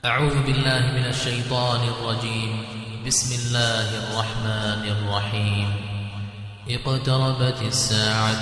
أعوذ بالله من الشيطان الرجيم. بسم الله الرحمن الرحيم. اقتربت الساعة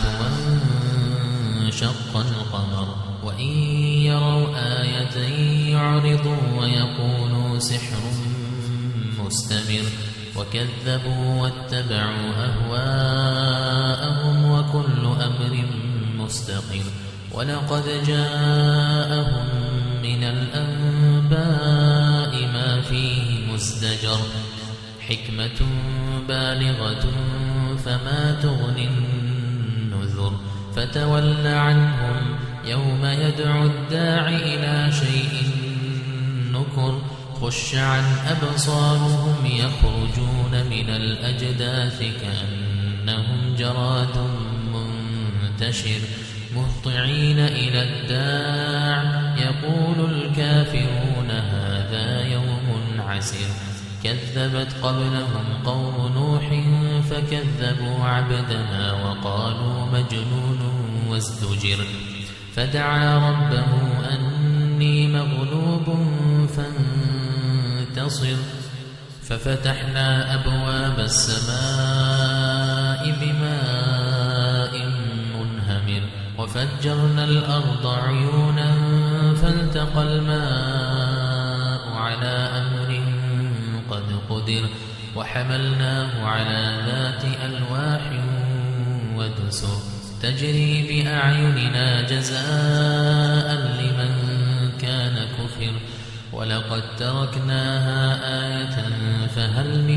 وانشق القمر وإن يروا آية يعرضوا ويقولوا سحر مستمر وكذبوا واتبعوا أهواءهم وكل أمر مستقر. ولقد جاءهم من الأنباء ما فيه مزدجر حكمة بالغة فما تغني النذر. فتول عنهم يوم يدعو الداع إلى شيء نكر. خش عن أبصارهم يخرجون من الأجداث كأنهم جراد منتشر مهطعين إلى الداع يقول الكافرون هذا يوم عسر. كذبت قبلهم قوم نوح فكذبوا عبدنا وقالوا مجنون وازدجر. فدعا ربه أني مغلوب فانتصر. ففتحنا أبواب السماء بماء منهمر وفجرنا الأرض عيونا فالتقى الماء على أمر قد قدر. وحملناه على ذات ألواح ودسر تجري بأعيننا جزاء لمن كان كفر. ولقد تركناها آية فهل من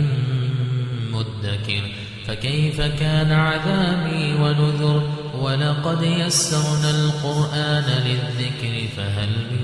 مدكر. فكيف كان عذابي ونذر. ولقد يسرنا القرآن للذكر فهل من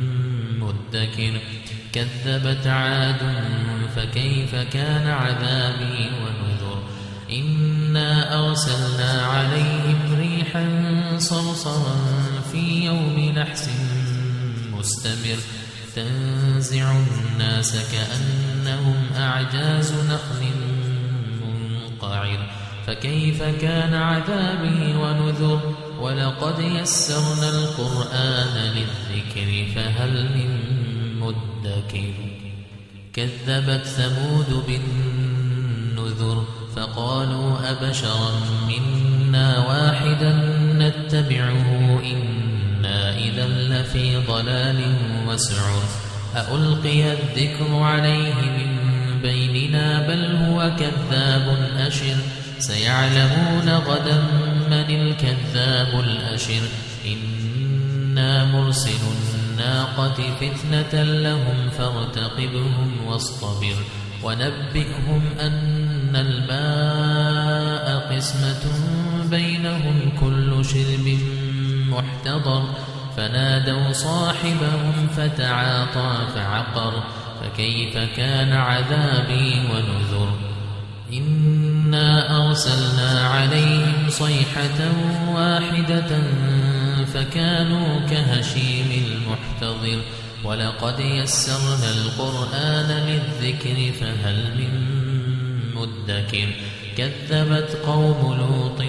مدكر. كذبت عاد فكيف كان عذابي ونذر. إنا أرسلنا عليهم ريحا صرصرا في يوم نحس مستمر تنزع الناس كأنهم أعجاز نخل منقعر. فكيف كان عذابي ونذر. ولقد يسرنا القرآن للذكر فهل من مدكر. كذبت ثمود بالنذر فقالوا أبشرا منا واحدا نتبعه إنا إذا لفي ضلال وسعر. ألقي الذكر عليه من بيننا بل هو كذاب أشر. سيعلمون غدا من الكذاب الأشر. إنا مرسل الناقة فتنة لهم فارتقبهم واصطبر. ونبئهم أن الماء قسمة بينهم كل شرب محتضر. فنادوا صاحبهم فتعاطى فعقر. فكيف كان عذابي ونذر. إنا أرسلنا عليهم صيحة واحدة فكانوا كهشيم المحتضر. ولقد يسرنا القرآن للذكر فهل من مدكر. كذبت قوم لوط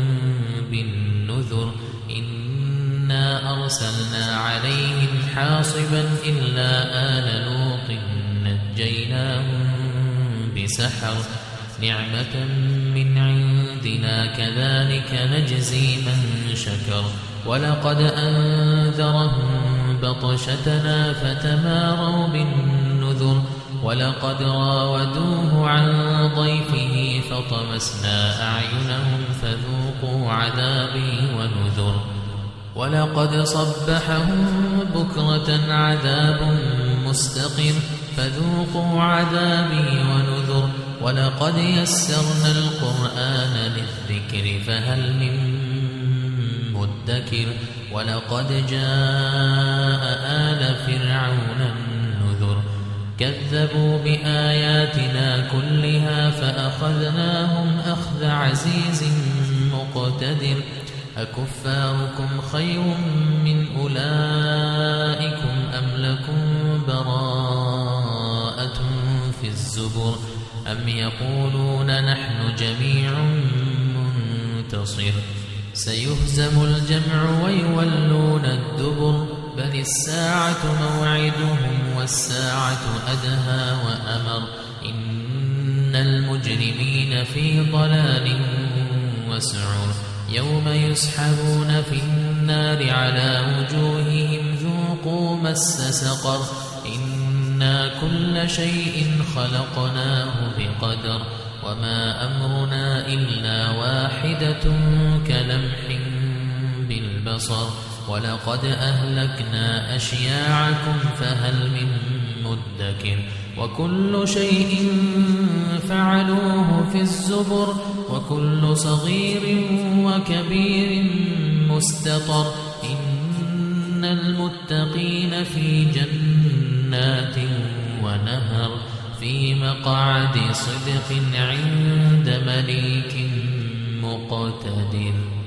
بالنذر. إنا أرسلنا عليهم حاصبا إلا آل لوط نجيناهم بسحر نعمة من عندنا كذلك نجزي من شكر. ولقد أنذرهم بطشتنا فتماروا بالنذر. ولقد راودوه عن ضيفه فطمسنا أعينهم فذوقوا عذابي ونذر. ولقد صبحهم بكرة عذاب مستقر فذوقوا عذابي ونذر. ولقد يسرنا القرآن للذكر فهل من مدكر. ولقد جاء آل فرعون النذر. كذبوا بآياتنا كلها فأخذناهم أخذ عزيز مقتدر. أكفاركم خير من أولئكم أم لكم براءة في الزبر. أم يقولون نحن جميع منتصر. سيهزم الجمع ويولون الدبر بل الساعة موعدهم الساعة أدهى وأمر إن المجرمين في ضلال وسعر يوم يسحبون في النار على وجوههم ذوقوا مس سقر إنا كل شيء خلقناه بقدر وما أمرنا إلا واحدة كلمح بالبصر ولقد أهلكنا أشياعكم فهل من مدكر وكل شيء فعلوه في الزبر وكل صغير وكبير مستطر إن المتقين في جنات ونهر في مقعد صدق عند مليك مقتدر.